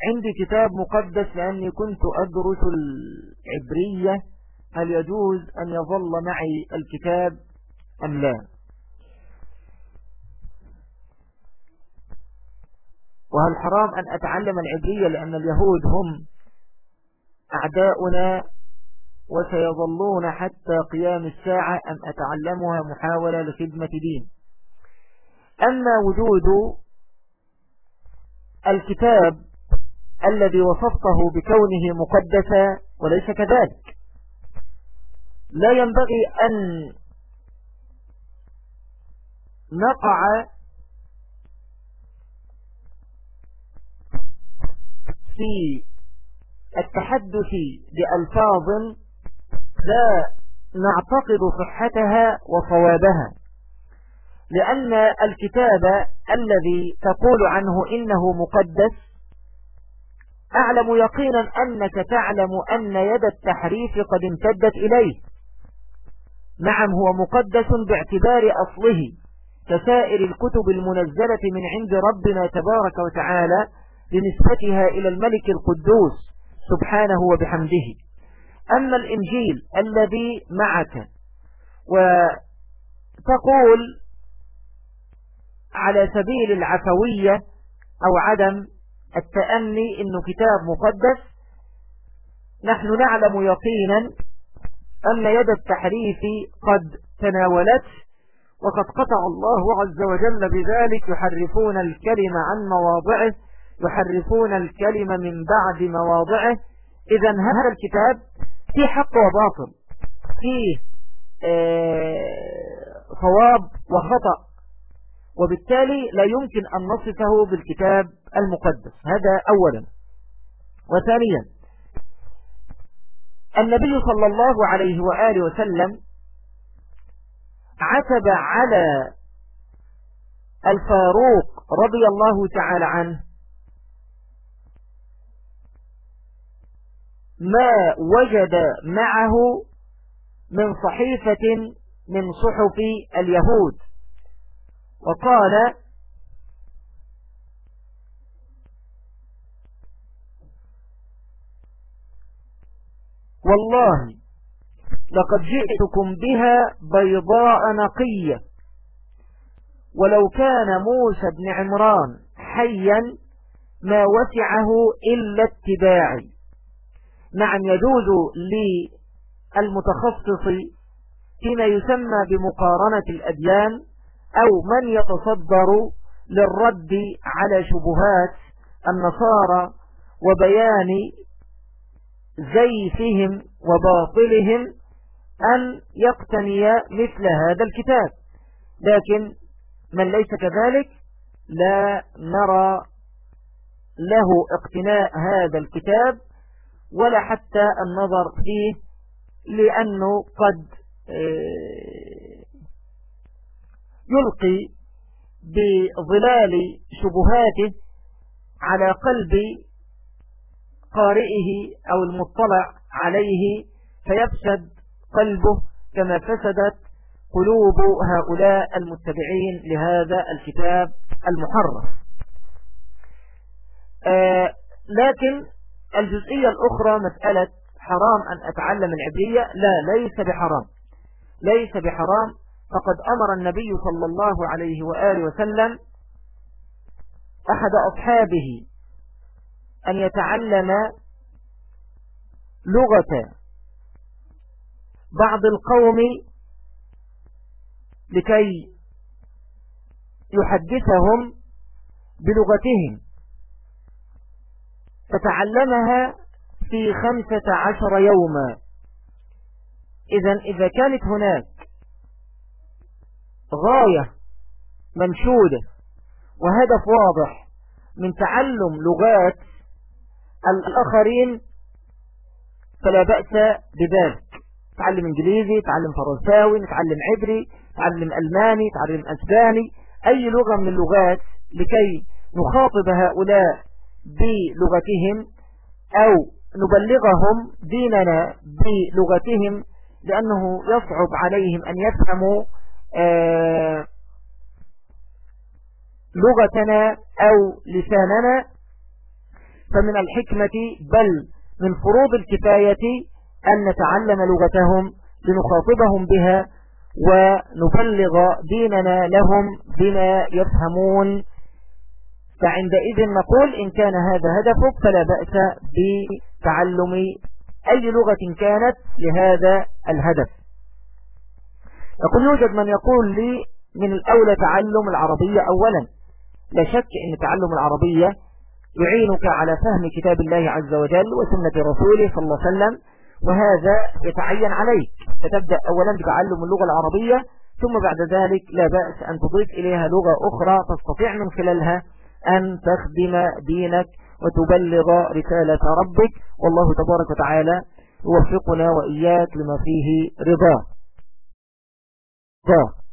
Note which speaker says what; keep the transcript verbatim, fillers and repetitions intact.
Speaker 1: عندي كتاب مقدس لأني كنت أدرس العبرية، هل يجوز أن يظل معي الكتاب أم لا؟ وهل حرام أن أتعلم العبرية لأن اليهود هم أعداؤنا وسيظلون حتى قيام الساعة، أم أتعلمها محاولة لخدمة دين؟ أما وجود الكتاب الذي وصفته بكونه مقدسا وليس كذلك، لا ينبغي أن نقع في التحدث بألفاظ لا نعتقد صحتها وصوابها، لأن الكتاب الذي تقول عنه إنه مقدس أعلم يقينا أنك تعلم أن يد التحريف قد امتدت إليه. نعم هو مقدس باعتبار أصله كسائر الكتب المنزلة من عند ربنا تبارك وتعالى بنسبتها إلى الملك القدوس سبحانه وبحمده. أما الإنجيل الذي معك وتقول على سبيل العفوية أو عدم التأني إنه كتاب مقدس، نحن نعلم يقينا أن يد التحريف قد تناولته، وقد قطع الله عز وجل بذلك يحرفون الكلمة عن مواضعه، يحرفون الكلمة من بعد مواضعه. إذا هذا الكتاب فيه حق وباطل، فيه صواب وخطأ، وبالتالي لا يمكن أن نصفه بالكتاب المقدس. هذا أولا. وثانيا النبي صلى الله عليه وآله وسلم عتب على الفاروق رضي الله تعالى عنه ما وجد معه من صحيفة من صحف اليهود، وقال: والله لقد جئتكم بها بيضاء نقية، ولو كان موسى بن عمران حيا ما وسعه إلا اتباعي. نعم يجوز للمتخصص فيما يسمى بمقارنة الأديان أو من يتصدر للرد على شبهات النصارى وبيان زيفهم وباطلهم أن يقتني مثل هذا الكتاب، لكن من ليس كذلك لا نرى له اقتناء هذا الكتاب ولا حتى النظر فيه، لأنه قد يلقي بظلال شبهاته على قلب قارئه أو المطلع عليه، فيفسد قلبه كما فسدت قلوب هؤلاء المتبعين لهذا الكتاب المحرف. آه لكن الجزئية الأخرى مسألة حرام أن أتعلم العبرية، لا ليس بحرام، ليس بحرام. فقد أمر النبي صلى الله عليه وآله وسلم أحد أصحابه أن يتعلم لغة بعض القوم لكي يحدثهم بلغتهم، فتعلمها في خمسة عشر يوما. إذا إذا كانت هناك غاية منشودة وهدف واضح من تعلم لغات الآخرين فلا بأس بذلك. تعلم إنجليزي، تعلم فرنساوي، نتعلم عبري، تعلم ألماني، تعلم أسباني، أي لغة من اللغات لكي نخاطب هؤلاء بلغتهم أو نبلغهم ديننا بلغتهم، لأنه يصعب عليهم أن يفهموا آه لغتنا أو لساننا. فمن الحكمة بل من فروض الكفاية أن نتعلم لغتهم لنخاطبهم بها ونبلغ ديننا لهم بما يفهمون. فعندئذ نقول إن كان هذا هدفك فلا بأس بتعلم أي لغة كانت لهذا الهدف. يقول يوجد من يقول لي من الأولى تعلم العربية أولا. لا شك أن تعلم العربية يعينك على فهم كتاب الله عز وجل وسنة رسوله صلى الله عليه وسلم، وهذا يتعين عليك. فتبدأ أولا بتعلم اللغة العربية، ثم بعد ذلك لا بأس أن تضيف إليها لغة أخرى تستطيع من خلالها أن تخدم دينك وتبلغ رسالة ربك. والله تبارك وتعالى يوفقنا وإياك لما فيه رضاه.